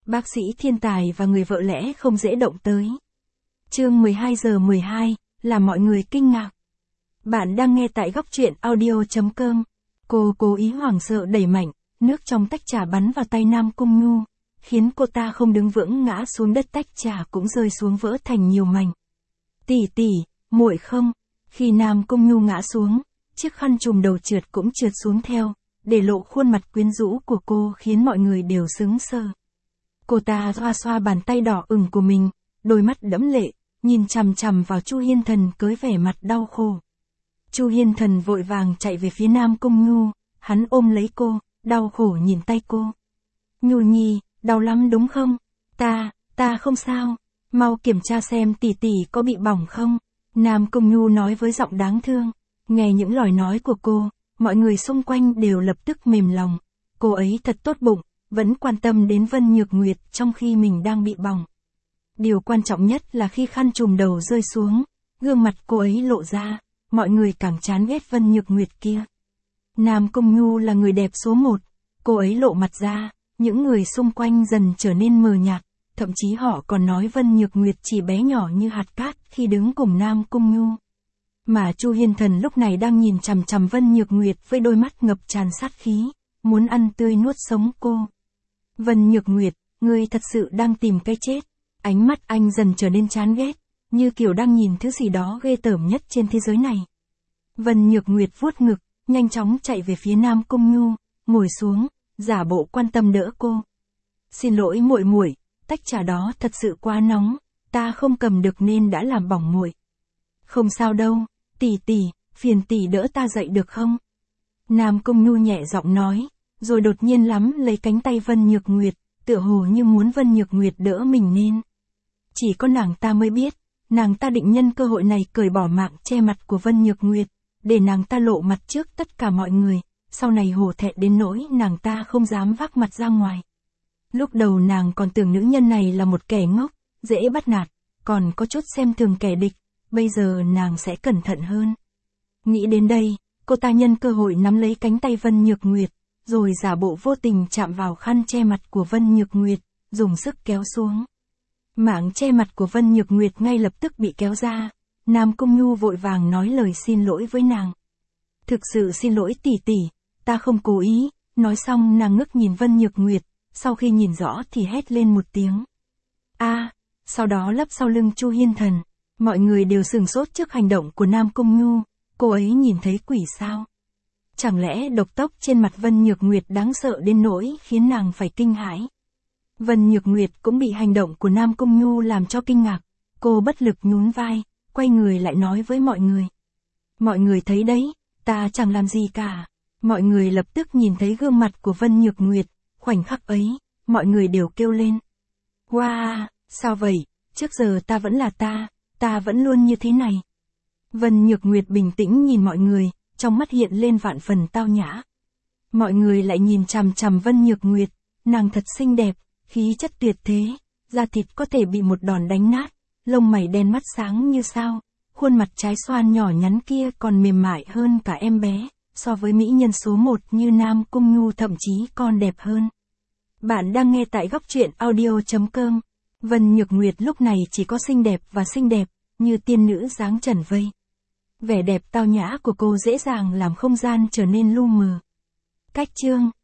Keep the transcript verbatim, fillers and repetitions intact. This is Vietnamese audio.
Bác sĩ thiên tài và người vợ lẽ không dễ động tới. Chương mười hai giờ mười hai, làm mọi người kinh ngạc. Bạn đang nghe tại góc truyện audio chấm com. Cô cố ý hoảng sợ đẩy mạnh, nước trong tách trà bắn vào tay Nam Cung Nhu, khiến cô ta không đứng vững ngã xuống đất, tách trà cũng rơi xuống vỡ thành nhiều mảnh. Tỷ tỷ, muội không? Khi Nam Cung Nhu ngã xuống, chiếc khăn trùm đầu trượt cũng trượt xuống theo, để lộ khuôn mặt quyến rũ của cô khiến mọi người đều sững sờ. Cô ta xoa xoa bàn tay đỏ ửng của mình, đôi mắt đẫm lệ, nhìn chằm chằm vào Chu Hiên Thần với vẻ mặt đau khổ. Chu Hiên Thần vội vàng chạy về phía Nam Cung Nhu, hắn ôm lấy cô, đau khổ nhìn tay cô. Nhu nhi, đau lắm đúng không? Ta, ta không sao, mau kiểm tra xem tỷ tỷ có bị bỏng không? Nam Cung Nhu nói với giọng đáng thương. Nghe những lời nói của cô, mọi người xung quanh đều lập tức mềm lòng. Cô ấy thật tốt bụng, vẫn quan tâm đến Vân Nhược Nguyệt trong khi mình đang bị bỏng. Điều quan trọng nhất là khi khăn trùm đầu rơi xuống, gương mặt cô ấy lộ ra, mọi người càng chán ghét Vân Nhược Nguyệt kia. Nam Cung Nhu là người đẹp số một, cô ấy lộ mặt ra, những người xung quanh dần trở nên mờ nhạt, thậm chí họ còn nói Vân Nhược Nguyệt chỉ bé nhỏ như hạt cát khi đứng cùng Nam Cung Nhu. Mà Chu Hiên Thần lúc này đang nhìn chằm chằm Vân Nhược Nguyệt với đôi mắt ngập tràn sát khí, muốn ăn tươi nuốt sống cô. Vân Nhược Nguyệt, ngươi thật sự đang tìm cái chết. Ánh mắt anh dần trở nên chán ghét, như kiểu đang nhìn thứ gì đó ghê tởm nhất trên thế giới này. Vân Nhược Nguyệt vuốt ngực, nhanh chóng chạy về phía Nam Cung Nhu, ngồi xuống, giả bộ quan tâm đỡ cô. Xin lỗi muội muội, tách trà đó thật sự quá nóng, ta không cầm được nên đã làm bỏng muội. Không sao đâu, tỷ tỷ, phiền tỷ đỡ ta dậy được không? Nam Cung Nhu nhẹ giọng nói, rồi đột nhiên nắm lấy cánh tay Vân Nhược Nguyệt, tựa hồ như muốn Vân Nhược Nguyệt đỡ mình nên. Chỉ có nàng ta mới biết, nàng ta định nhân cơ hội này cởi bỏ mạng che mặt của Vân Nhược Nguyệt, để nàng ta lộ mặt trước tất cả mọi người, sau này hổ thẹn đến nỗi nàng ta không dám vác mặt ra ngoài. Lúc đầu nàng còn tưởng nữ nhân này là một kẻ ngốc, dễ bắt nạt, còn có chút xem thường kẻ địch, bây giờ nàng sẽ cẩn thận hơn. Nghĩ đến đây, cô ta nhân cơ hội nắm lấy cánh tay Vân Nhược Nguyệt, rồi giả bộ vô tình chạm vào khăn che mặt của Vân Nhược Nguyệt, dùng sức kéo xuống. Mảng che mặt của Vân Nhược Nguyệt ngay lập tức bị kéo ra, Nam Cung Nhu vội vàng nói lời xin lỗi với nàng. Thực sự xin lỗi tỷ tỷ, ta không cố ý, nói xong nàng ngước nhìn Vân Nhược Nguyệt, sau khi nhìn rõ thì hét lên một tiếng. A, à, sau đó lấp sau lưng Chu Hiên Thần, mọi người đều sửng sốt trước hành động của Nam Cung Nhu, cô ấy nhìn thấy quỷ sao? Chẳng lẽ độc tốc trên mặt Vân Nhược Nguyệt đáng sợ đến nỗi khiến nàng phải kinh hãi? Vân Nhược Nguyệt cũng bị hành động của Nam Cung Nhu làm cho kinh ngạc, cô bất lực nhún vai, quay người lại nói với mọi người. Mọi người thấy đấy, ta chẳng làm gì cả. Mọi người lập tức nhìn thấy gương mặt của Vân Nhược Nguyệt, khoảnh khắc ấy, mọi người đều kêu lên. Wow, sao vậy, trước giờ ta vẫn là ta, ta vẫn luôn như thế này. Vân Nhược Nguyệt bình tĩnh nhìn mọi người, trong mắt hiện lên vạn phần tao nhã. Mọi người lại nhìn chằm chằm Vân Nhược Nguyệt, nàng thật xinh đẹp, khí chất tuyệt thế, da thịt có thể bị một đòn đánh nát, lông mày đen mắt sáng như sao, khuôn mặt trái xoan nhỏ nhắn kia còn mềm mại hơn cả em bé, so với mỹ nhân số một như Nam Cung Nhu thậm chí còn đẹp hơn. Bạn đang nghe tại góc truyện audio chấm com. Vân Nhược Nguyệt lúc này chỉ có xinh đẹp và xinh đẹp, như tiên nữ dáng trần vây. Vẻ đẹp tao nhã của cô dễ dàng làm không gian trở nên lu mờ. Cách chương